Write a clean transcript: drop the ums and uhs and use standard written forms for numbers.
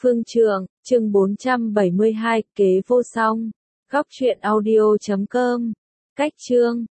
Phương Trượng, chương 472, kế vô song. Góc truyện audio.com. Cách chương